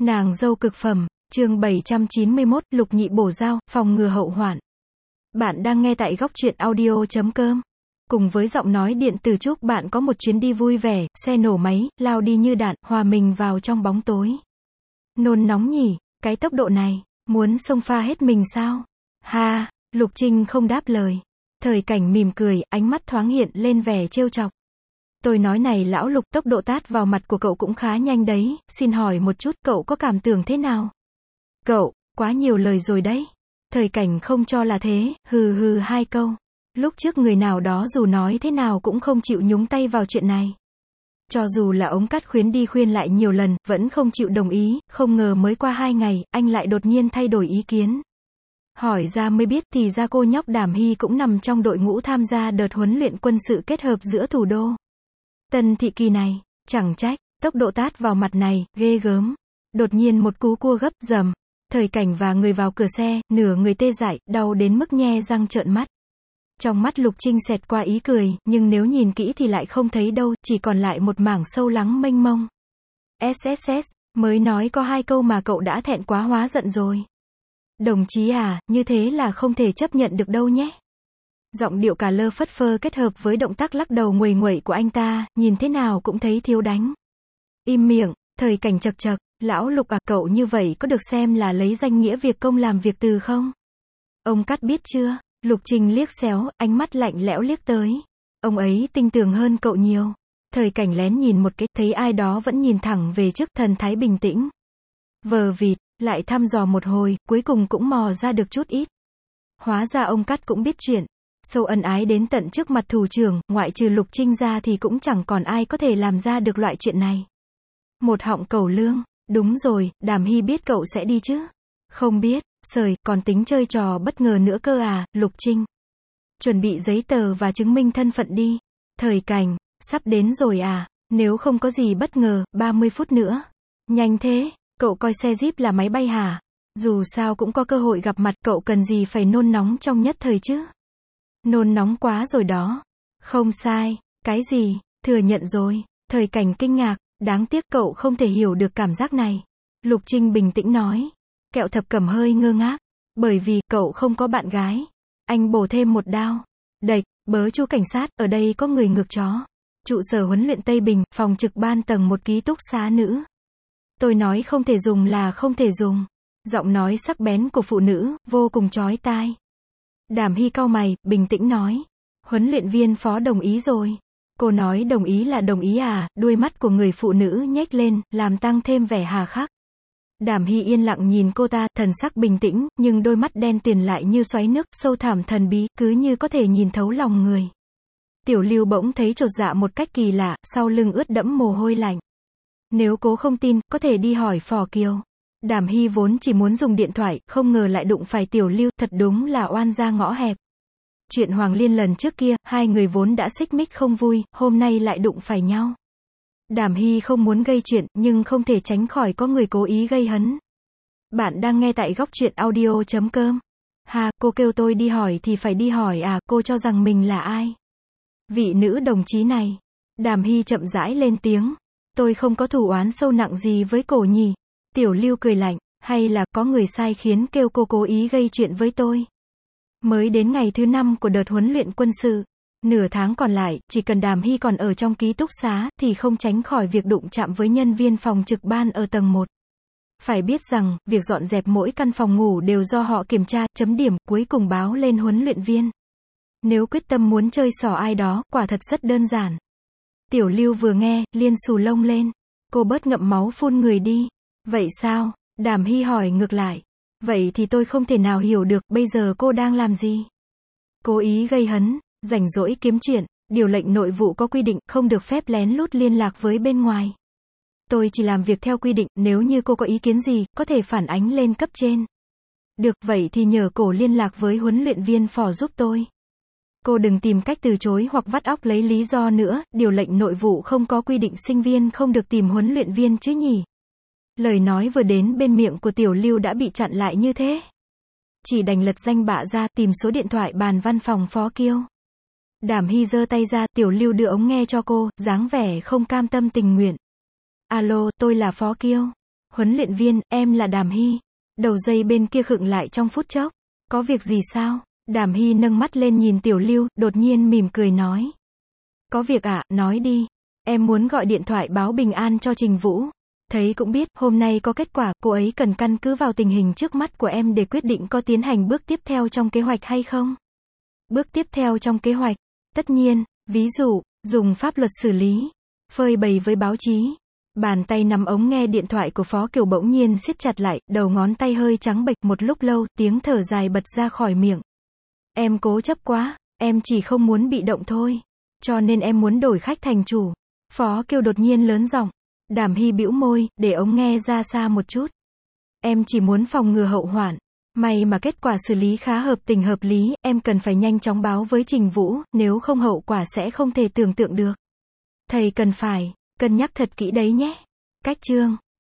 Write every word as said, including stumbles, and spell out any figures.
Nàng dâu cực phẩm, chương bảy trăm chín mươi mốt, lục nhị bổ dao, phòng ngừa hậu hoạn. Bạn đang nghe tại góc truyện audio chấm com. Cùng với giọng nói điện từ chúc bạn có một chuyến đi vui vẻ, xe nổ máy, lao đi như đạn, hòa mình vào trong bóng tối. Nôn nóng nhỉ, cái tốc độ này, muốn xông pha hết mình sao? Ha, Lục Trinh không đáp lời. Thời Cảnh mỉm cười, ánh mắt thoáng hiện lên vẻ trêu chọc. Tôi nói này lão Lục, tốc độ tát vào mặt của cậu cũng khá nhanh đấy, xin hỏi một chút, cậu có cảm tưởng thế nào? Cậu, quá nhiều lời rồi đấy. Thời Cảnh không cho là thế, hừ hừ hai câu. Lúc trước người nào đó dù nói thế nào cũng không chịu nhúng tay vào chuyện này. Cho dù là ống cắt khuyến đi khuyên lại nhiều lần, vẫn không chịu đồng ý, không ngờ mới qua hai ngày, anh lại đột nhiên thay đổi ý kiến. Hỏi ra mới biết thì ra cô nhóc Đàm Hy cũng nằm trong đội ngũ tham gia đợt huấn luyện quân sự kết hợp giữa thủ đô Tân Thị Kỳ này, chẳng trách, tốc độ tát vào mặt này, ghê gớm. Đột nhiên một cú cua gấp, dầm. Thời Cảnh và người vào cửa xe, nửa người tê dại, đau đến mức nhe răng trợn mắt. Trong mắt Lục Trinh xẹt qua ý cười, nhưng nếu nhìn kỹ thì lại không thấy đâu, chỉ còn lại một mảng sâu lắng mênh mông. ét ét ét, mới nói có hai câu mà cậu đã thẹn quá hóa giận rồi. Đồng chí à, như thế là không thể chấp nhận được đâu nhé. Giọng điệu cà lơ phất phơ kết hợp với động tác lắc đầu nguầy nguậy của anh ta, nhìn thế nào cũng thấy thiếu đánh. Im miệng, Thời Cảnh chật chật, lão Lục à, cậu như vậy có được xem là lấy danh nghĩa việc công làm việc từ không? Ông Cắt biết chưa? Lục Trinh liếc xéo, ánh mắt lạnh lẽo liếc tới. Ông ấy tinh tường hơn cậu nhiều. Thời Cảnh lén nhìn một cái, thấy ai đó vẫn nhìn thẳng về trước, thần thái bình tĩnh. Vờ vịt, lại thăm dò một hồi, cuối cùng cũng mò ra được chút ít. Hóa ra ông Cắt cũng biết chuyện. Sâu ân ái đến tận trước mặt thủ trưởng, ngoại trừ Lục Trinh ra thì cũng chẳng còn ai có thể làm ra được loại chuyện này. Một họng cẩu lương, đúng rồi, Đàm Hy biết cậu sẽ đi chứ? Không biết, sời, còn tính chơi trò bất ngờ nữa cơ à, Lục Trinh. Chuẩn bị giấy tờ và chứng minh thân phận đi. Thời Cảnh, sắp đến rồi à, nếu không có gì bất ngờ, ba mươi phút nữa. Nhanh thế, cậu coi xe Jeep là máy bay hả? Dù sao cũng có cơ hội gặp mặt, cậu cần gì phải nôn nóng trong nhất thời chứ? Nôn nóng quá rồi đó. Không sai, cái gì, thừa nhận rồi. Thời Cảnh kinh ngạc, đáng tiếc cậu không thể hiểu được cảm giác này. Lục Trinh bình tĩnh nói. Kẹo Thập Cẩm hơi ngơ ngác. Bởi vì, cậu không có bạn gái. Anh bổ thêm một đao. Đệch, bớ chú cảnh sát, ở đây có người ngược chó. Trụ sở huấn luyện Tây Bình, phòng trực ban tầng một ký túc xá nữ. Tôi nói không thể dùng là không thể dùng. Giọng nói sắc bén của phụ nữ, vô cùng chói tai. Đàm Hy cau mày, bình tĩnh nói. Huấn luyện viên phó đồng ý rồi. Cô nói đồng ý là đồng ý à, đuôi mắt của người phụ nữ nhếch lên, làm tăng thêm vẻ hà khắc. Đàm Hy yên lặng nhìn cô ta, thần sắc bình tĩnh, nhưng đôi mắt đen tuyền lại như xoáy nước, sâu thẳm thần bí, cứ như có thể nhìn thấu lòng người. Tiểu Lưu bỗng thấy chột dạ một cách kỳ lạ, sau lưng ướt đẫm mồ hôi lạnh. Nếu cố không tin, có thể đi hỏi Phò Kiều. Đàm Hy vốn chỉ muốn dùng điện thoại, không ngờ lại đụng phải Tiểu Lưu, thật đúng là oan gia ngõ hẹp. Chuyện Hoàng Liên lần trước kia, hai người vốn đã xích mích không vui, hôm nay lại đụng phải nhau. Đàm Hy không muốn gây chuyện, nhưng không thể tránh khỏi có người cố ý gây hấn. Bạn đang nghe tại góc truyện audio chấm com. Ha, cô kêu tôi đi hỏi thì phải đi hỏi à, cô cho rằng mình là ai? Vị nữ đồng chí này. Đàm Hy chậm rãi lên tiếng. Tôi không có thù oán sâu nặng gì với cổ nhỉ. Tiểu Lưu cười lạnh, hay là có người sai khiến kêu cô cố ý gây chuyện với tôi? Mới đến ngày thứ năm của đợt huấn luyện quân sự. Nửa tháng còn lại, chỉ cần Đàm Hy còn ở trong ký túc xá, thì không tránh khỏi việc đụng chạm với nhân viên phòng trực ban ở tầng một. Phải biết rằng, việc dọn dẹp mỗi căn phòng ngủ đều do họ kiểm tra, chấm điểm, cuối cùng báo lên huấn luyện viên. Nếu quyết tâm muốn chơi xỏ ai đó, quả thật rất đơn giản. Tiểu Lưu vừa nghe, liên xù lông lên. Cô bớt ngậm máu phun người đi. Vậy sao? Đàm Hy hỏi ngược lại. Vậy thì tôi không thể nào hiểu được, bây giờ cô đang làm gì? Cố ý gây hấn, rảnh rỗi kiếm chuyện, điều lệnh nội vụ có quy định, không được phép lén lút liên lạc với bên ngoài. Tôi chỉ làm việc theo quy định, nếu như cô có ý kiến gì, có thể phản ánh lên cấp trên. Được, vậy thì nhờ cổ liên lạc với huấn luyện viên Phò giúp tôi. Cô đừng tìm cách từ chối hoặc vắt óc lấy lý do nữa, điều lệnh nội vụ không có quy định sinh viên không được tìm huấn luyện viên chứ nhỉ? Lời nói vừa đến bên miệng của Tiểu Lưu đã bị chặn lại như thế. Chỉ đành lật danh bạ ra, tìm số điện thoại bàn văn phòng Phó Kiêu. Đàm Hy giơ tay ra, Tiểu Lưu đưa ống nghe cho cô, dáng vẻ không cam tâm tình nguyện. Alo, tôi là Phó Kiêu. Huấn luyện viên, em là Đàm Hy. Đầu dây bên kia khựng lại trong phút chốc. Có việc gì sao? Đàm Hy nâng mắt lên nhìn Tiểu Lưu, đột nhiên mỉm cười nói. Có việc ạ, à, nói đi. Em muốn gọi điện thoại báo bình an cho Trình Vũ. Thấy cũng biết, hôm nay có kết quả, cô ấy cần căn cứ vào tình hình trước mắt của em để quyết định có tiến hành bước tiếp theo trong kế hoạch hay không. Bước tiếp theo trong kế hoạch. Tất nhiên, ví dụ, dùng pháp luật xử lý, phơi bày với báo chí. Bàn tay nắm ống nghe điện thoại của Phó Kiều bỗng nhiên siết chặt lại, đầu ngón tay hơi trắng bệch, một lúc lâu, tiếng thở dài bật ra khỏi miệng. Em cố chấp quá, em chỉ không muốn bị động thôi. Cho nên em muốn đổi khách thành chủ. Phó Kiều đột nhiên lớn giọng. Đàm Hy bĩu môi, để ống nghe ra xa một chút. Em chỉ muốn phòng ngừa hậu hoạn. May mà kết quả xử lý khá hợp tình hợp lý, em cần phải nhanh chóng báo với Trình Vũ, nếu không hậu quả sẽ không thể tưởng tượng được. Thầy cần phải cân nhắc thật kỹ đấy nhé. Cách chương